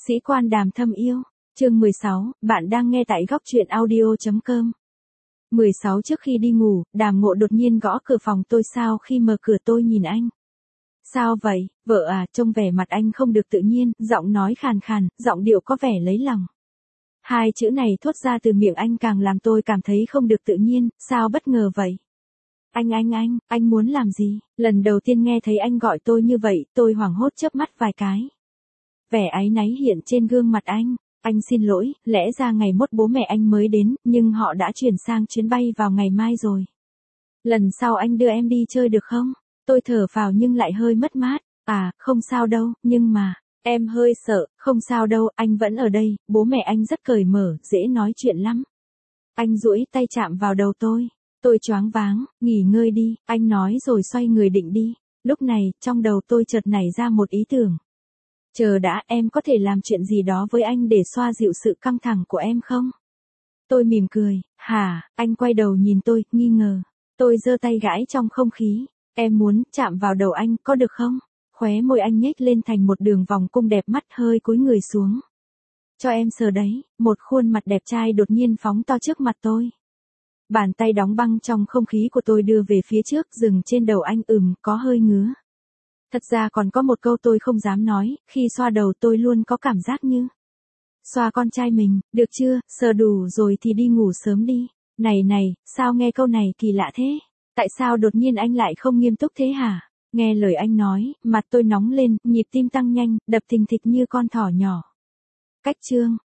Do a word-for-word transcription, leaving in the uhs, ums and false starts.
Sĩ quan đàm thâm yêu, chương mười sáu, bạn đang nghe tại góc truyện audio chấm com. mười sáu Trước khi đi ngủ, Đàm Ngộ đột nhiên gõ cửa phòng tôi. Sao? Khi mở cửa tôi nhìn anh. Sao vậy, vợ à? Trông vẻ mặt anh không được tự nhiên, giọng nói khàn khàn, giọng điệu có vẻ lấy lòng. Hai chữ này thốt ra từ miệng anh càng làm tôi cảm thấy không được tự nhiên. Sao bất ngờ vậy? Anh anh anh, anh muốn làm gì? Lần đầu tiên nghe thấy anh gọi tôi như vậy, tôi hoảng hốt chớp mắt vài cái. Vẻ áy náy hiện trên gương mặt anh. Anh xin lỗi, lẽ ra ngày mốt bố mẹ anh mới đến, nhưng họ đã chuyển sang chuyến bay vào ngày mai rồi. Lần sau anh đưa em đi chơi được không? Tôi thở phào nhưng lại hơi mất mát. À, không sao đâu, nhưng mà, em hơi sợ. Không sao đâu, anh vẫn ở đây, bố mẹ anh rất cởi mở, dễ nói chuyện lắm. Anh duỗi tay chạm vào đầu tôi. Tôi choáng váng. Nghỉ ngơi đi, anh nói rồi xoay người định đi. Lúc này, trong đầu tôi chợt nảy ra một ý tưởng. Chờ đã, em có thể làm chuyện gì đó với anh để xoa dịu sự căng thẳng của em không? Tôi mỉm cười. Hả? Anh quay đầu nhìn tôi, nghi ngờ. Tôi giơ tay gãi trong không khí. Em muốn chạm vào đầu anh, có được không? Khóe môi anh nhếch lên thành một đường vòng cung đẹp mắt, hơi cúi người xuống. Cho em sờ đấy. Một khuôn mặt đẹp trai đột nhiên phóng to trước mặt tôi. Bàn tay đóng băng trong không khí của tôi đưa về phía trước, dừng trên đầu anh. Ừm, có hơi ngứa. Thật ra còn có một câu tôi không dám nói, khi xoa đầu tôi luôn có cảm giác như xoa con trai mình. Được chưa, sờ đủ rồi thì đi ngủ sớm đi. Này này, sao nghe câu này kỳ lạ thế? Tại sao đột nhiên anh lại không nghiêm túc thế hả? Nghe lời anh nói, mặt tôi nóng lên, nhịp tim tăng nhanh, đập thình thịch như con thỏ nhỏ. Cách chương